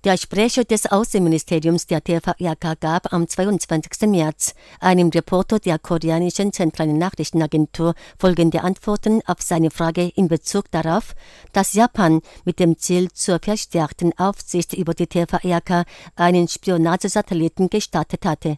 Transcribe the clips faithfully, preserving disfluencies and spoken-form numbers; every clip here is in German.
Der Sprecher des Außenministeriums der T V R K gab am zweiundzwanzigsten März einem Reporter der koreanischen zentralen Nachrichtenagentur folgende Antworten auf seine Frage in Bezug darauf, dass Japan mit dem Ziel zur verstärkten Aufsicht über die T V R K einen Spionagesatelliten gestartet hatte.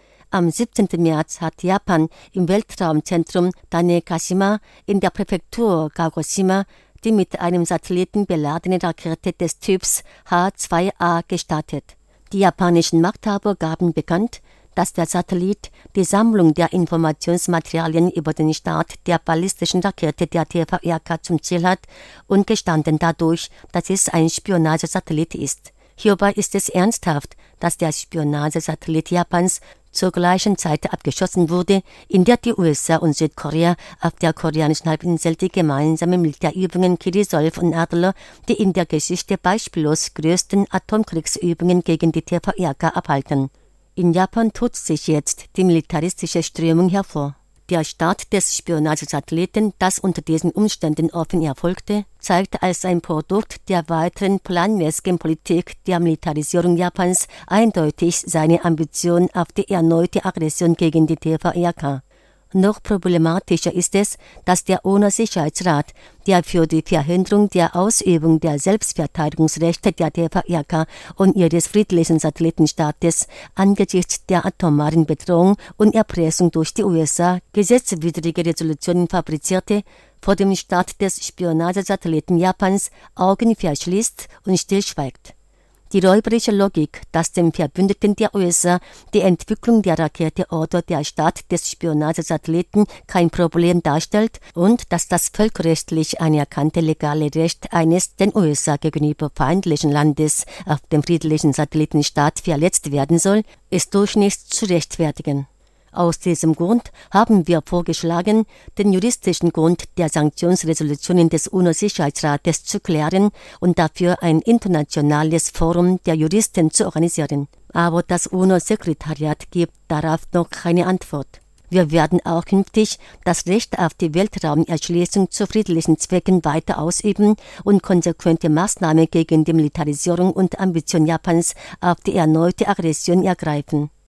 Am siebzehnten März hat Japan im Weltraumzentrum Tanegashima in der Präfektur Kagoshima die mit einem Satelliten beladene Rakete des Typs H zwei A gestartet. Die japanischen Machthaber gaben bekannt, dass der Satellit die Sammlung der Informationsmaterialien über den Start der ballistischen Rakete der T V R K zum Ziel hat und gestanden dadurch, dass es ein Spionagesatellit ist. Hierbei ist es ernsthaft, dass der Spionagesatellit Japans zur gleichen Zeit abgeschossen wurde, in der die U S A und Südkorea auf der koreanischen Halbinsel die gemeinsamen Militärübungen Kirisol und Adler, die in der Geschichte beispiellos größten Atomkriegsübungen gegen die T V R K abhalten. In Japan tut sich jetzt die militaristische Strömung hervor. Der Start des Spionagesatelliten, das unter diesen Umständen offen erfolgte, zeigt als ein Produkt der weiteren planmäßigen Politik der Militarisierung Japans eindeutig seine Ambition auf die erneute Aggression gegen die T V R K. Noch problematischer ist es, dass der U N-Sicherheitsrat, der für die Verhinderung der Ausübung der Selbstverteidigungsrechte der T V R K und ihres friedlichen Satellitenstaates angesichts der atomaren Bedrohung und Erpressung durch die U S A gesetzwidrige Resolutionen fabrizierte, vor dem Start des Spionagesatelliten Japans Augen verschließt und stillschweigt. Die räuberische Logik, dass dem Verbündeten der U S A die Entwicklung der Rakete oder der Start des Spionagesatelliten kein Problem darstellt und dass das völkerrechtlich anerkannte legale Recht eines den U S A gegenüber feindlichen Landes auf dem friedlichen Satellitenstart verletzt werden soll, ist durch nichts zu rechtfertigen. Aus diesem Grund haben wir vorgeschlagen, den juristischen Grund der Sanktionsresolutionen des U N-Sicherheitsrates zu klären und dafür ein internationales Forum der Juristen zu organisieren. Aber das U N-Sekretariat gibt darauf noch keine Antwort. Wir werden auch künftig das Recht auf die Weltraumerschließung zu friedlichen Zwecken weiter ausüben und konsequente Maßnahmen gegen die Militarisierung und Ambition Japans auf die erneute Aggression ergreifen.